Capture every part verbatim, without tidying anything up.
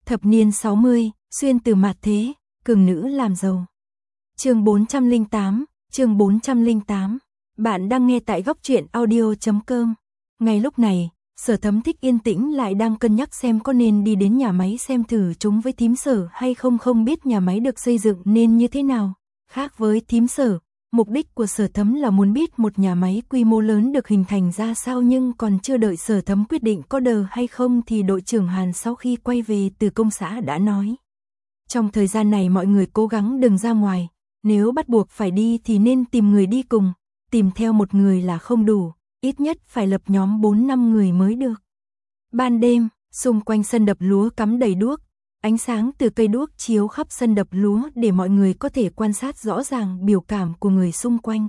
Thập niên sáu mươi, xuyên từ mạt thế, cường nữ làm giàu. Chương bốn trăm lẻ tám, chương bốn trăm lẻ tám. Bạn đang nghe tại góc truyện audio chấm com. Ngay lúc này, Sở Thấm Thích yên tĩnh lại đang cân nhắc xem có nên đi đến nhà máy xem thử chúng với thím Sở hay không, không biết nhà máy được xây dựng nên như thế nào. Khác với thím Sở, mục đích của Sở Thấm là muốn biết một nhà máy quy mô lớn được hình thành ra sao, nhưng còn chưa đợi Sở Thấm quyết định có đờ hay không thì đội trưởng Hàn sau khi quay về từ công xã đã nói. Trong thời gian này mọi người cố gắng đừng ra ngoài, nếu bắt buộc phải đi thì nên tìm người đi cùng, tìm theo một người là không đủ, ít nhất phải lập nhóm bốn năm người mới được. Ban đêm, xung quanh sân đập lúa cắm đầy đuốc, ánh sáng từ cây đuốc chiếu khắp sân đập lúa để mọi người có thể quan sát rõ ràng biểu cảm của người xung quanh.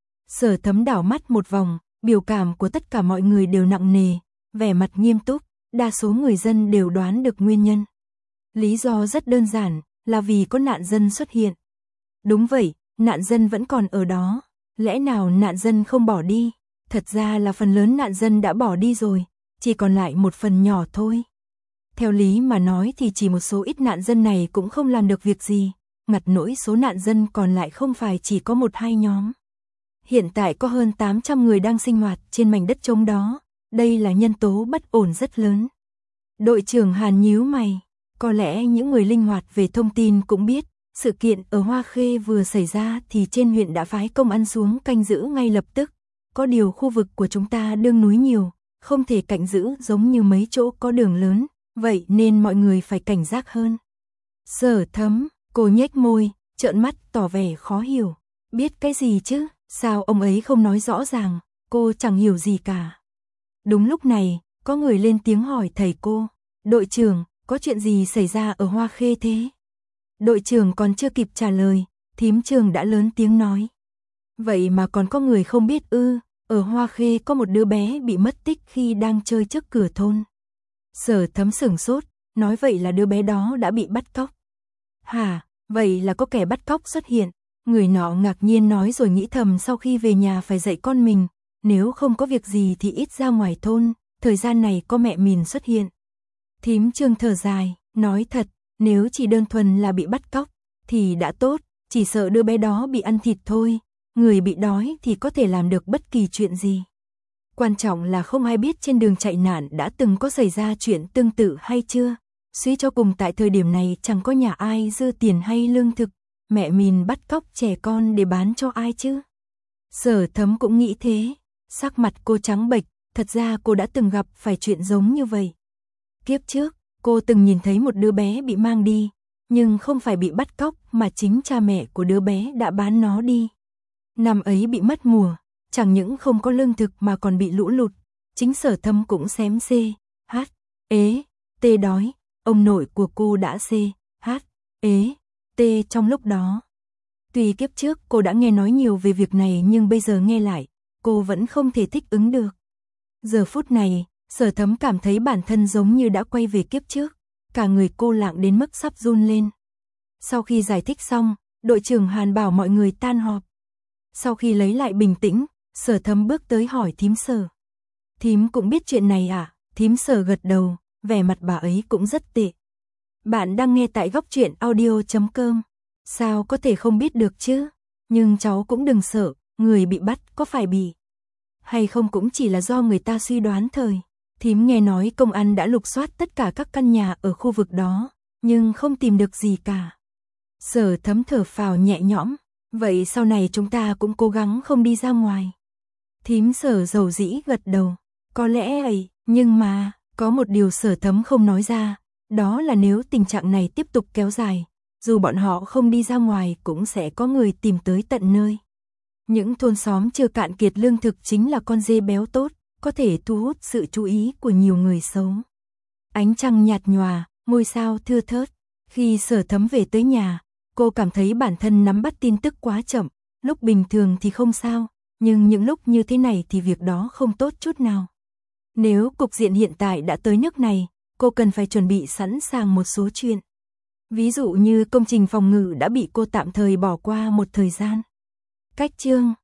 Sở Thấm đảo mắt một vòng, biểu cảm của tất cả mọi người đều nặng nề, vẻ mặt nghiêm túc, đa số người dân đều đoán được nguyên nhân. Lý do rất đơn giản, là vì có nạn dân xuất hiện. Đúng vậy, nạn dân vẫn còn ở đó, lẽ nào nạn dân không bỏ đi? Thật ra là phần lớn nạn dân đã bỏ đi rồi, chỉ còn lại một phần nhỏ thôi. Theo lý mà nói thì chỉ một số ít nạn dân này cũng không làm được việc gì, ngặt nỗi số nạn dân còn lại không phải chỉ có một hai nhóm. Hiện tại có hơn tám trăm người đang sinh hoạt trên mảnh đất trống đó, đây là nhân tố bất ổn rất lớn. Đội trưởng Hàn nhíu mày, có lẽ những người linh hoạt về thông tin cũng biết, sự kiện ở Hoa Khê vừa xảy ra thì trên huyện đã phái công an xuống canh giữ ngay lập tức. Có điều khu vực của chúng ta đương núi nhiều, không thể canh giữ giống như mấy chỗ có đường lớn, vậy nên mọi người phải cảnh giác hơn. Sở Thấm, cô nhếch môi, trợn mắt tỏ vẻ khó hiểu. Biết cái gì chứ, sao ông ấy không nói rõ ràng, cô chẳng hiểu gì cả. Đúng lúc này, có người lên tiếng hỏi thầy cô, đội trưởng, có chuyện gì xảy ra ở Hoa Khê thế? Đội trưởng còn chưa kịp trả lời, thím Trường đã lớn tiếng nói. Vậy mà còn có người không biết ư, ở Hoa Khê có một đứa bé bị mất tích khi đang chơi trước cửa thôn. Sở Thấm sửng sốt, nói vậy là đứa bé đó đã bị bắt cóc. Hả, vậy là có kẻ bắt cóc xuất hiện. Người nọ ngạc nhiên nói rồi nghĩ thầm sau khi về nhà phải dạy con mình, nếu không có việc gì thì ít ra ngoài thôn, thời gian này có mẹ mình xuất hiện. Thím Trương thở dài, nói thật, nếu chỉ đơn thuần là bị bắt cóc, thì đã tốt, chỉ sợ đứa bé đó bị ăn thịt thôi, người bị đói thì có thể làm được bất kỳ chuyện gì. Quan trọng là không ai biết trên đường chạy nạn đã từng có xảy ra chuyện tương tự hay chưa, suy cho cùng tại thời điểm này chẳng có nhà ai dư tiền hay lương thực, mẹ mình bắt cóc trẻ con để bán cho ai chứ. Sở Thấm cũng nghĩ thế, sắc mặt cô trắng bệch, thật ra cô đã từng gặp phải chuyện giống như vậy. Kiếp trước, cô từng nhìn thấy một đứa bé bị mang đi, nhưng không phải bị bắt cóc mà chính cha mẹ của đứa bé đã bán nó đi. Năm ấy bị mất mùa, chẳng những không có lương thực mà còn bị lũ lụt, chính Sở Thấm cũng xém C, H, ế, T đói, ông nội của cô đã C, H, ế, T trong lúc đó. Tuy kiếp trước cô đã nghe nói nhiều về việc này nhưng bây giờ nghe lại, cô vẫn không thể thích ứng được. Giờ phút này, Sở Thấm cảm thấy bản thân giống như đã quay về kiếp trước, cả người cô lạng đến mức sắp run lên. Sau khi giải thích xong, đội trưởng Hàn bảo mọi người tan họp. Sau khi lấy lại bình tĩnh, Sở Thấm bước tới hỏi thím Sở. Thím cũng biết chuyện này à? Thím Sở gật đầu, vẻ mặt bà ấy cũng rất tệ. Bạn đang nghe tại góc truyện audio chấm com. Sao có thể không biết được chứ? Nhưng cháu cũng đừng sợ, người bị bắt có phải bị hay không cũng chỉ là do người ta suy đoán thời. Thím nghe nói công an đã lục soát tất cả các căn nhà ở khu vực đó, nhưng không tìm được gì cả. Sở Thấm thở phào nhẹ nhõm, vậy sau này chúng ta cũng cố gắng không đi ra ngoài. Thím Sở dầu dĩ gật đầu, có lẽ ấy, nhưng mà, có một điều Sở Thấm không nói ra, đó là nếu tình trạng này tiếp tục kéo dài, dù bọn họ không đi ra ngoài cũng sẽ có người tìm tới tận nơi. Những thôn xóm chưa cạn kiệt lương thực chính là con dê béo tốt, có thể thu hút sự chú ý của nhiều người xấu. Ánh trăng nhạt nhòa, ngôi sao thưa thớt. Khi Sở Thấm về tới nhà, cô cảm thấy bản thân nắm bắt tin tức quá chậm, lúc bình thường thì không sao, nhưng những lúc như thế này thì việc đó không tốt chút nào. Nếu cục diện hiện tại đã tới nước này, cô cần phải chuẩn bị sẵn sàng một số chuyện. Ví dụ như công trình phòng ngự đã bị cô tạm thời bỏ qua một thời gian. Cách chương